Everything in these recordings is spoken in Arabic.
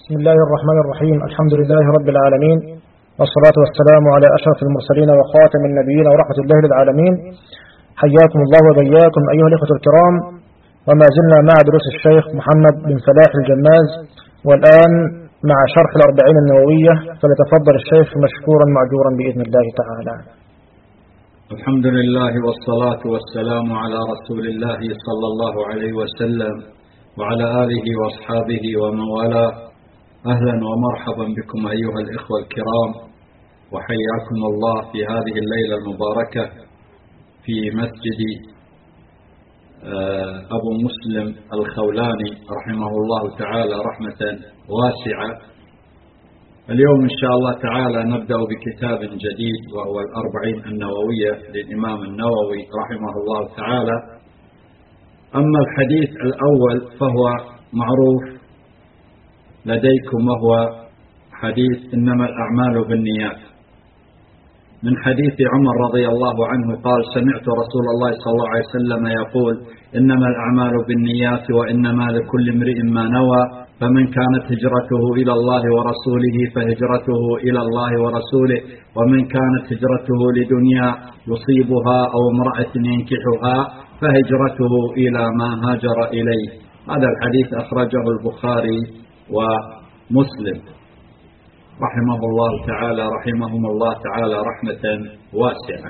بسم الله الرحمن الرحيم. الحمد لله رب العالمين، والصلاة والسلام على أشرف المرسلين وخاتم النبيين ورحمة الله للعالمين. حياكم الله وبياكم أيها الإخوة الكرام، وما زلنا مع دروس الشيخ محمد بن فلاح الجماز، والآن مع شرح الأربعين النووية، فليتفضل الشيخ مشكورا مأجورا بإذن الله تعالى. الحمد لله والصلاة والسلام على رسول الله صلى الله عليه وسلم وعلى آله وأصحابه ومن والاه. أهلا ومرحبا بكم أيها الإخوة الكرام، وحياكم الله في هذه الليلة المباركة في مسجد أبو مسلم الخولاني رحمه الله تعالى رحمة واسعة. اليوم إن شاء الله تعالى نبدأ بكتاب جديد، وهو الأربعين النووية للإمام النووي رحمه الله تعالى. أما الحديث الأول فهو معروف لديكم، وهو حديث إنما الأعمال بالنيات، من حديث عمر رضي الله عنه قال: سمعت رسول الله صلى الله عليه وسلم يقول: إنما الأعمال بالنيات وإنما لكل امرئ ما نوى، فمن كانت هجرته إلى الله ورسوله فهجرته إلى الله ورسوله، ومن كانت هجرته لدنيا يصيبها أو امرأة ينكحها فهجرته إلى ما هاجر إليه. هذا الحديث أخرجه البخاري ومسلم رحمه الله تعالى، رحمهم الله تعالى رحمة واسعة.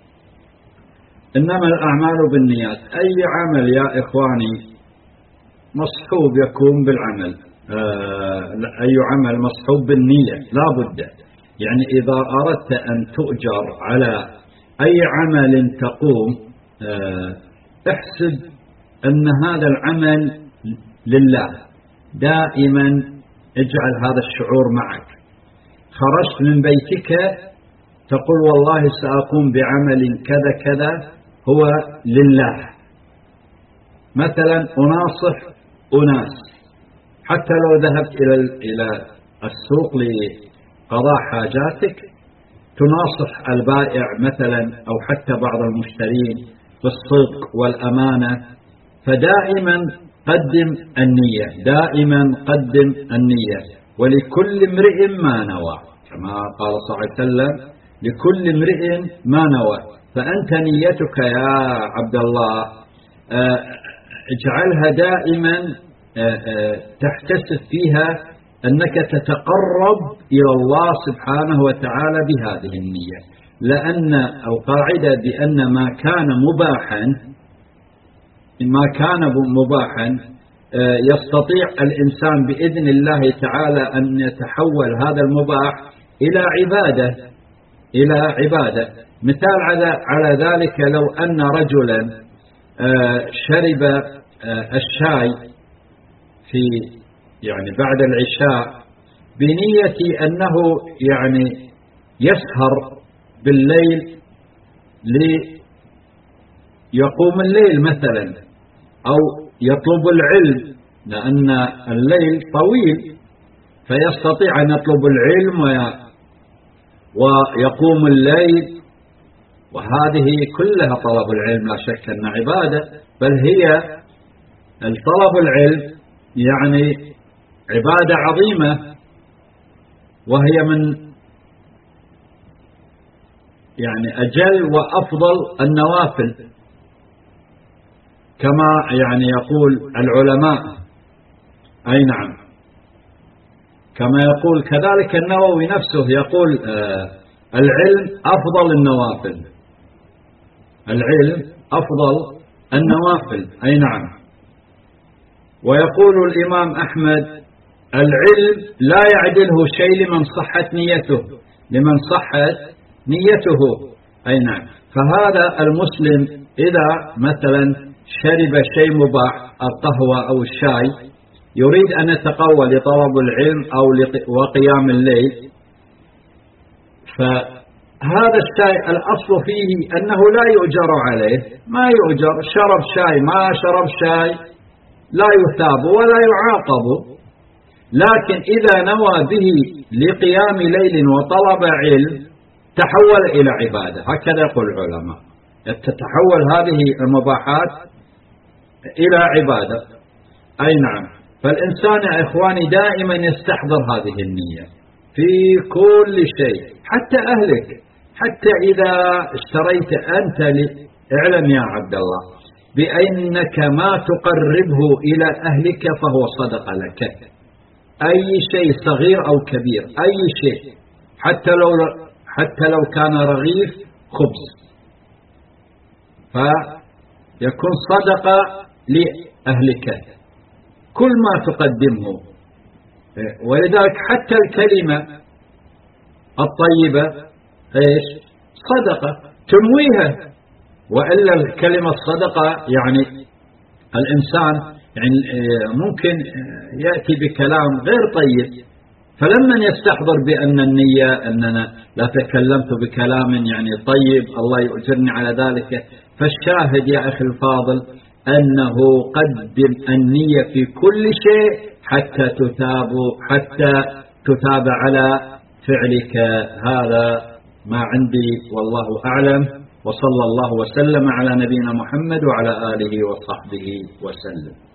إنما الأعمال بالنيات، أي عمل يا إخواني مصحوب يكون بالعمل، أي عمل مصحوب بالنية لا بد. يعني إذا أردت أن تؤجر على أي عمل تقوم، احسب أن هذا العمل لله، دائما اجعل هذا الشعور معك. خرجت من بيتك تقول والله سأقوم بعمل كذا كذا هو لله. مثلا أناصح أناس، حتى لو ذهبت إلى السوق لقضاء حاجاتك تناصح البائع مثلا، أو حتى بعض المشترين بالصدق والأمانة، فدائما قدم النية، دائما قدم النية. ولكل امرئ ما نوى، كما قال صلى الله عليه وسلم: لكل امرئ ما نوى. فأنت نيتك يا عبد الله اجعلها دائما تحتسب فيها أنك تتقرب إلى الله سبحانه وتعالى بهذه النية، لأن القاعدة بأن ما كان مباحا يستطيع الإنسان بإذن الله تعالى أن يتحول هذا المباح إلى عبادة. مثال على ذلك: لو أن رجلا شرب الشاي يعني بعد العشاء بنية أنه يعني يسهر بالليل ليقوم الليل مثلا، أو يطلب العلم لأن الليل طويل فيستطيع أن يطلب العلم ويقوم الليل، وهذه كلها طلب العلم لا شك أن عبادة، بل هي الطلب العلم يعني عبادة عظيمة، وهي من يعني أجل وأفضل النوافل، كما يعني يقول العلماء. أي نعم، كما يقول كذلك النووي نفسه، يقول العلم أفضل النوافل، العلم أفضل النوافل. أي نعم. ويقول الإمام أحمد: العلم لا يعدله شيء لمن صحت نيته. أي نعم. فهذا المسلم إذا مثلا شرب شيء مباح، القهوة أو الشاي، يريد أن يتقوى لطلب العلم أو وقيام الليل، فهذا الشاي الأصل فيه أنه لا يؤجر عليه، ما يؤجر. شرب شاي ما شرب شاي لا يثاب ولا يعاقب، لكن إذا نوى به لقيام ليل وطلب علم تحول إلى عبادة. هكذا يقول العلماء، تتحول هذه المباحات إلى عبادة. أي نعم. فالإنسان يا إخواني دائما يستحضر هذه النية في كل شيء، حتى أهلك، حتى إذا اشتريت أنت اعلم يا عبد الله بأنك ما تقربه إلى أهلك فهو صدقة لك. أي شيء صغير أو كبير، أي شيء، حتى لو كان رغيف خبز، فيكون صدقة لأهلك كل ما تقدمه. ولذلك حتى الكلمة الطيبة إيش؟ صدقة تنويها. وإلا الكلمة الصدقة يعني الإنسان يعني ممكن يأتي بكلام غير طيب، فلما يستحضر بأن النية أننا لا تكلمت بكلام يعني طيب الله يؤجرني على ذلك. فالشاهد يا أخي الفاضل أنه قدم النية في كل شيء حتى تتاب على فعلك. هذا ما عندي والله أعلم، وصلى الله وسلم على نبينا محمد وعلى آله وصحبه وسلم.